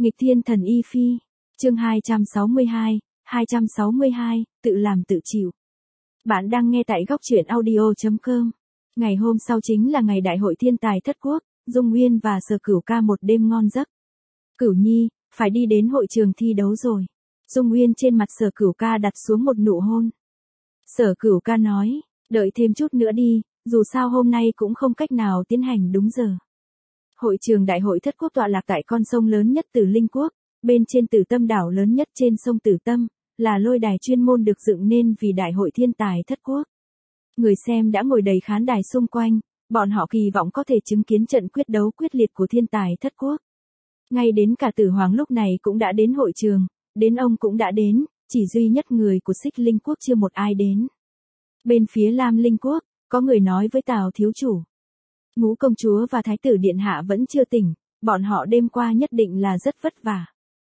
Nghịch thiên thần y phi. Chương 262, tự làm tự chịu. Bạn đang nghe tại góc truyện audio.com. Ngày hôm sau chính là ngày Đại hội Thiên tài Thất Quốc, Dung Nguyên và Sở Cửu Ca một đêm ngon giấc. Cửu Nhi, phải đi đến hội trường thi đấu rồi. Dung Nguyên trên mặt Sở Cửu Ca đặt xuống một nụ hôn. Sở Cửu Ca nói, đợi thêm chút nữa đi, dù sao hôm nay cũng không cách nào tiến hành đúng giờ. Hội trường Đại hội Thất Quốc tọa lạc tại con sông lớn nhất Tử Linh Quốc, bên trên Tử Tâm đảo lớn nhất trên sông Tử Tâm, là lôi đài chuyên môn được dựng nên vì Đại hội Thiên tài Thất Quốc. Người xem đã ngồi đầy khán đài xung quanh, bọn họ kỳ vọng có thể chứng kiến trận quyết đấu quyết liệt của Thiên tài Thất Quốc. Ngay đến cả Tử Hoàng lúc này cũng đã đến hội trường, đến ông cũng đã đến, chỉ duy nhất người của Xích Linh Quốc chưa một ai đến. Bên phía Lam Linh Quốc, có người nói với Tào thiếu chủ. Ngũ công chúa và thái tử điện hạ vẫn chưa tỉnh, bọn họ đêm qua nhất định là rất vất vả.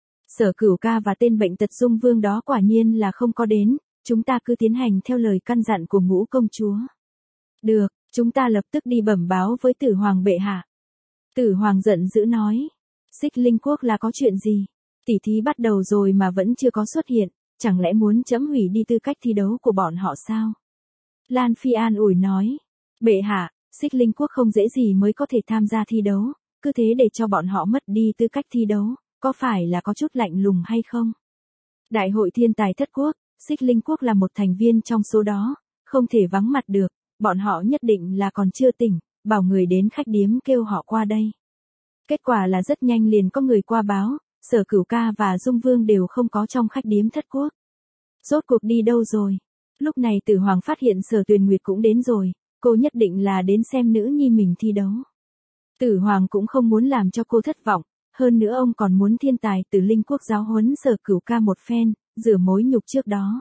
Sở Cửu Ca và tên bệnh tật Dung Vương đó quả nhiên là không có đến, chúng ta cứ tiến hành theo lời căn dặn của ngũ công chúa. Được, chúng ta lập tức đi bẩm báo với Tử Hoàng bệ hạ. Tử Hoàng giận dữ nói, Xích Linh Quốc là có chuyện gì? Tỉ thí bắt đầu rồi mà vẫn chưa có xuất hiện, chẳng lẽ muốn chấm hủy đi tư cách thi đấu của bọn họ sao? Lan Phi an ủi nói, bệ hạ, Xích Linh Quốc không dễ gì mới có thể tham gia thi đấu, cứ thế để cho bọn họ mất đi tư cách thi đấu, có phải là có chút lạnh lùng hay không? Đại hội Thiên tài Thất Quốc, Xích Linh Quốc là một thành viên trong số đó, không thể vắng mặt được, bọn họ nhất định là còn chưa tỉnh, bảo người đến khách điếm kêu họ qua đây. Kết quả là rất nhanh liền có người qua báo, Sở Cửu Ca và Dung Vương đều không có trong khách điếm Thất Quốc. Rốt cuộc đi đâu rồi? Lúc này Tử Hoàng phát hiện Sở Tuyền Nguyệt cũng đến rồi, cô nhất định là đến xem nữ nhi mình thi đấu. Tử Hoàng cũng không muốn làm cho cô thất vọng, hơn nữa ông còn muốn Thiên tài Tử Linh Quốc giáo huấn Sở Cửu Ca một phen, rửa mối nhục trước đó.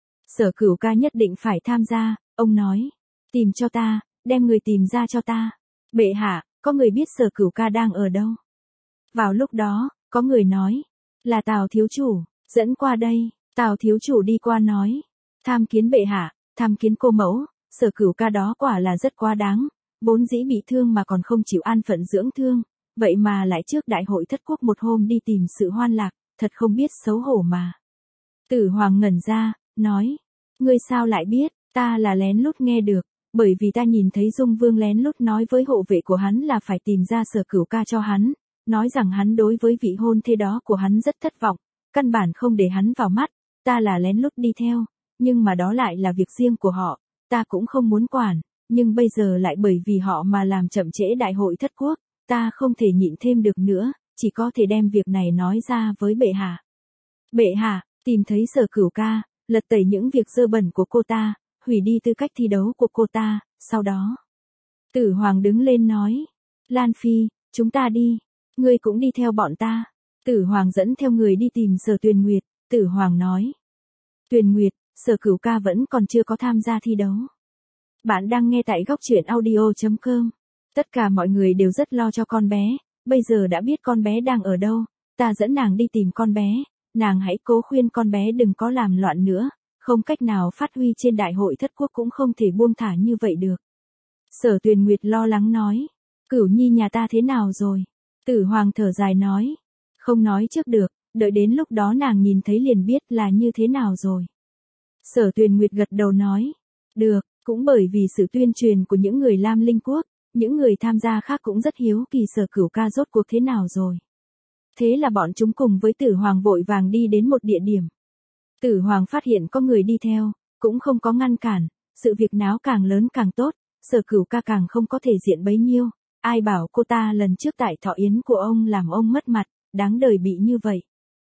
Sở Cửu Ca nhất định phải tham gia, ông nói, tìm cho ta, đem người tìm ra cho ta. Bệ hạ, có người biết Sở Cửu Ca đang ở đâu? Vào lúc đó, có người nói, là Tào thiếu chủ, dẫn qua đây. Tào thiếu chủ đi qua nói, tham kiến bệ hạ, tham kiến cô mẫu. Sở Cửu Ca đó quả là rất quá đáng, vốn dĩ bị thương mà còn không chịu an phận dưỡng thương, vậy mà lại trước Đại hội Thất Quốc một hôm đi tìm sự hoan lạc, thật không biết xấu hổ mà. Tử Hoàng ngẩn ra, nói, ngươi sao lại biết? Ta là lén lút nghe được, bởi vì ta nhìn thấy Dung Vương lén lút nói với hộ vệ của hắn là phải tìm ra Sở Cửu Ca cho hắn, nói rằng hắn đối với vị hôn thê đó của hắn rất thất vọng, căn bản không để hắn vào mắt, ta là lén lút đi theo, nhưng mà đó lại là việc riêng của họ. Ta cũng không muốn quản, nhưng bây giờ lại bởi vì họ mà làm chậm trễ Đại hội Thất Quốc, ta không thể nhịn thêm được nữa, chỉ có thể đem việc này nói ra với bệ hạ. Bệ hạ, tìm thấy Sở Cửu Ca, lật tẩy những việc dơ bẩn của cô ta, hủy đi tư cách thi đấu của cô ta, sau đó. Tử Hoàng đứng lên nói, Lan Phi, chúng ta đi, ngươi cũng đi theo bọn ta. Tử Hoàng dẫn theo người đi tìm Sở Tuyền Nguyệt, Tử Hoàng nói, Tuyền Nguyệt, Sở Cửu Ca vẫn còn chưa có tham gia thi đấu. Bạn đang nghe tại góc truyện audio.com. Tất cả mọi người đều rất lo cho con bé, bây giờ đã biết con bé đang ở đâu, ta dẫn nàng đi tìm con bé, nàng hãy cố khuyên con bé đừng có làm loạn nữa, không cách nào phát huy trên Đại hội Thất Quốc cũng không thể buông thả như vậy được. Sở Tuyền Nguyệt lo lắng nói, Cửu Nhi nhà ta thế nào rồi? Tử Hoàng thở dài nói, không nói trước được, đợi đến lúc đó nàng nhìn thấy liền biết là như thế nào rồi. Sở Tuyền Nguyệt gật đầu nói, được, cũng bởi vì sự tuyên truyền của những người Lam Linh Quốc, những người tham gia khác cũng rất hiếu kỳ Sở Cửu Ca rốt cuộc thế nào rồi. Thế là bọn chúng cùng với Tử Hoàng vội vàng đi đến một địa điểm. Tử Hoàng phát hiện có người đi theo, cũng không có ngăn cản, sự việc náo càng lớn càng tốt, Sở Cửu Ca càng không có thể diện bấy nhiêu, ai bảo cô ta lần trước tại thọ yến của ông làm ông mất mặt, đáng đời bị như vậy.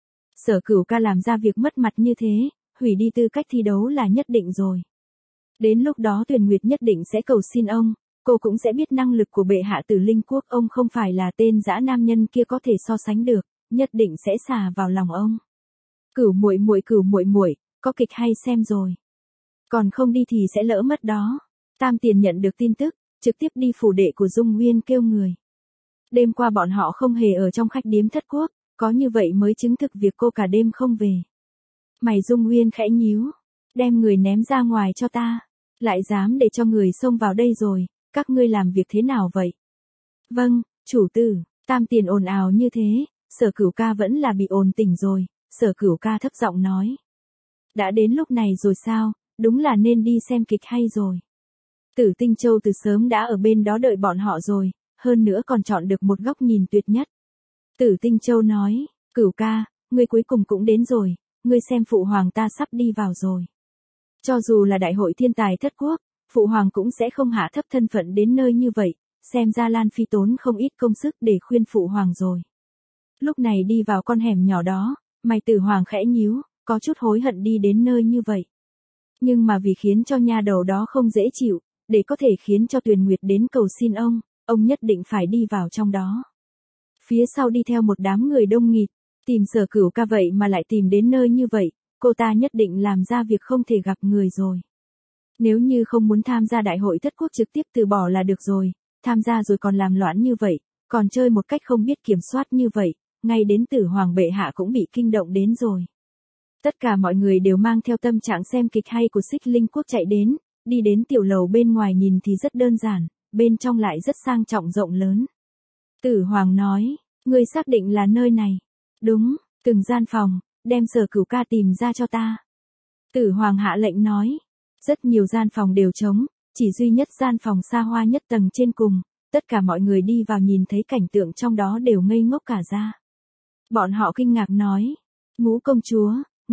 Sở Cửu Ca làm ra việc mất mặt như thế, hủy đi tư cách thi đấu là nhất định rồi. Đến lúc đó Tuyền Nguyệt nhất định sẽ cầu xin ông, cô cũng sẽ biết năng lực của bệ hạ Tử Linh Quốc, ông không phải là tên dã nam nhân kia có thể so sánh được, nhất định sẽ xả vào lòng ông. Cửu muội muội, có kịch hay xem rồi. Còn không đi thì sẽ lỡ mất đó. Tam Tiền nhận được tin tức, trực tiếp đi phủ đệ của Dung Nguyên kêu người. Đêm qua bọn họ không hề ở trong khách điếm Thất Quốc, có như vậy mới chứng thực việc cô cả đêm không về. Mày Dung Nguyên khẽ nhíu, đem người ném ra ngoài cho ta, lại dám để cho người xông vào đây rồi, các ngươi làm việc thế nào vậy? Vâng, chủ tử. Tam Tiền ồn ào như thế, Sở Cửu ca vẫn là bị ồn tỉnh rồi, Sở Cửu ca thấp giọng nói. Đã đến lúc này rồi sao, đúng là nên đi xem kịch hay rồi. Tử Tinh Châu từ sớm đã ở bên đó đợi bọn họ rồi, hơn nữa còn chọn được một góc nhìn tuyệt nhất. Tử Tinh Châu nói, Cửu ca, ngươi cuối cùng cũng đến rồi, ngươi xem phụ hoàng ta sắp đi vào rồi. Cho dù là đại hội thiên tài thất quốc, phụ hoàng cũng sẽ không hạ thấp thân phận đến nơi như vậy, xem ra Lan Phi tốn không ít công sức để khuyên phụ hoàng rồi. Lúc này đi vào con hẻm nhỏ đó, mày Tử Hoàng khẽ nhíu, có chút hối hận đi đến nơi như vậy. Nhưng mà vì khiến cho nha đầu đó không dễ chịu, để có thể khiến cho Tuyền Nguyệt đến cầu xin ông nhất định phải đi vào trong đó. Phía sau đi theo một đám người đông nghịt, tìm Sở Cửu ca vậy mà lại tìm đến nơi như vậy, cô ta nhất định làm ra việc không thể gặp người rồi. Nếu như không muốn tham gia đại hội thất quốc trực tiếp từ bỏ là được rồi, tham gia rồi còn làm loạn như vậy, còn chơi một cách không biết kiểm soát như vậy, ngay đến Tử Hoàng bệ hạ cũng bị kinh động đến rồi. Tất cả mọi người đều mang theo tâm trạng xem kịch hay của Xích Linh Quốc chạy đến, đi đến tiểu lầu bên ngoài nhìn thì rất đơn giản, bên trong lại rất sang trọng rộng lớn. Tử Hoàng nói, ngươi xác định là nơi này. Đúng, từng gian phòng, đem Sở Cửu ca tìm ra cho ta. Tử Hoàng hạ lệnh nói, rất nhiều gian phòng đều trống, chỉ duy nhất gian phòng xa hoa nhất tầng trên cùng, tất cả mọi người đi vào nhìn thấy cảnh tượng trong đó đều ngây ngốc cả ra. Bọn họ kinh ngạc nói, Ngũ công chúa,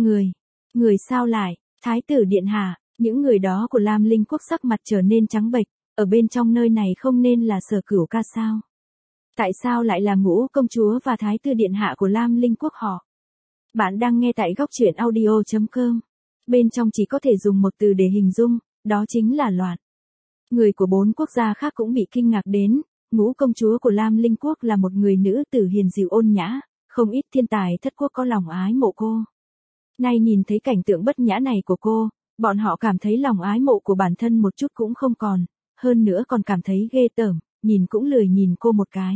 người sao lại, Thái tử điện hạ, những người đó của Lam Linh Quốc sắc mặt trở nên trắng bệch, ở bên trong nơi này không nên là Sở Cửu ca sao? Tại sao lại là Ngũ công chúa và Thái tử điện hạ của Lam Linh Quốc họ? Bạn đang nghe tại góc truyện audio.com. Bên trong chỉ có thể dùng một từ để hình dung, đó chính là loạn. Người của 4 quốc gia khác cũng bị kinh ngạc đến, Ngũ công chúa của Lam Linh Quốc là một người nữ tử hiền dịu ôn nhã, không ít thiên tài thất quốc có lòng ái mộ cô. Nay nhìn thấy cảnh tượng bất nhã này của cô, bọn họ cảm thấy lòng ái mộ của bản thân một chút cũng không còn, hơn nữa còn cảm thấy ghê tởm, nhìn cũng lười nhìn cô một cái.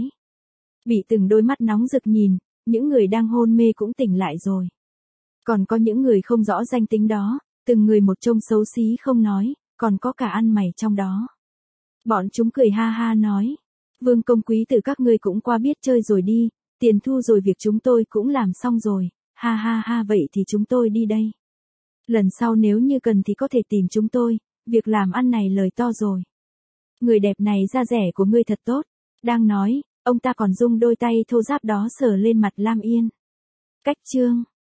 Bị từng đôi mắt nóng rực nhìn, những người đang hôn mê cũng tỉnh lại rồi. Còn có những người không rõ danh tính đó, từng người một trông xấu xí không nói, còn có cả ăn mày trong đó. Bọn chúng cười ha ha nói, Vương công quý tử các ngươi cũng qua biết chơi rồi đi, tiền thu rồi việc chúng tôi cũng làm xong rồi, ha ha ha vậy thì chúng tôi đi đây. Lần sau nếu như cần thì có thể tìm chúng tôi, việc làm ăn này lời to rồi. Người đẹp này da rẻ của ngươi thật tốt, đang nói, ông ta còn dùng đôi tay thô ráp đó sờ lên mặt Lam Yên. Cách chương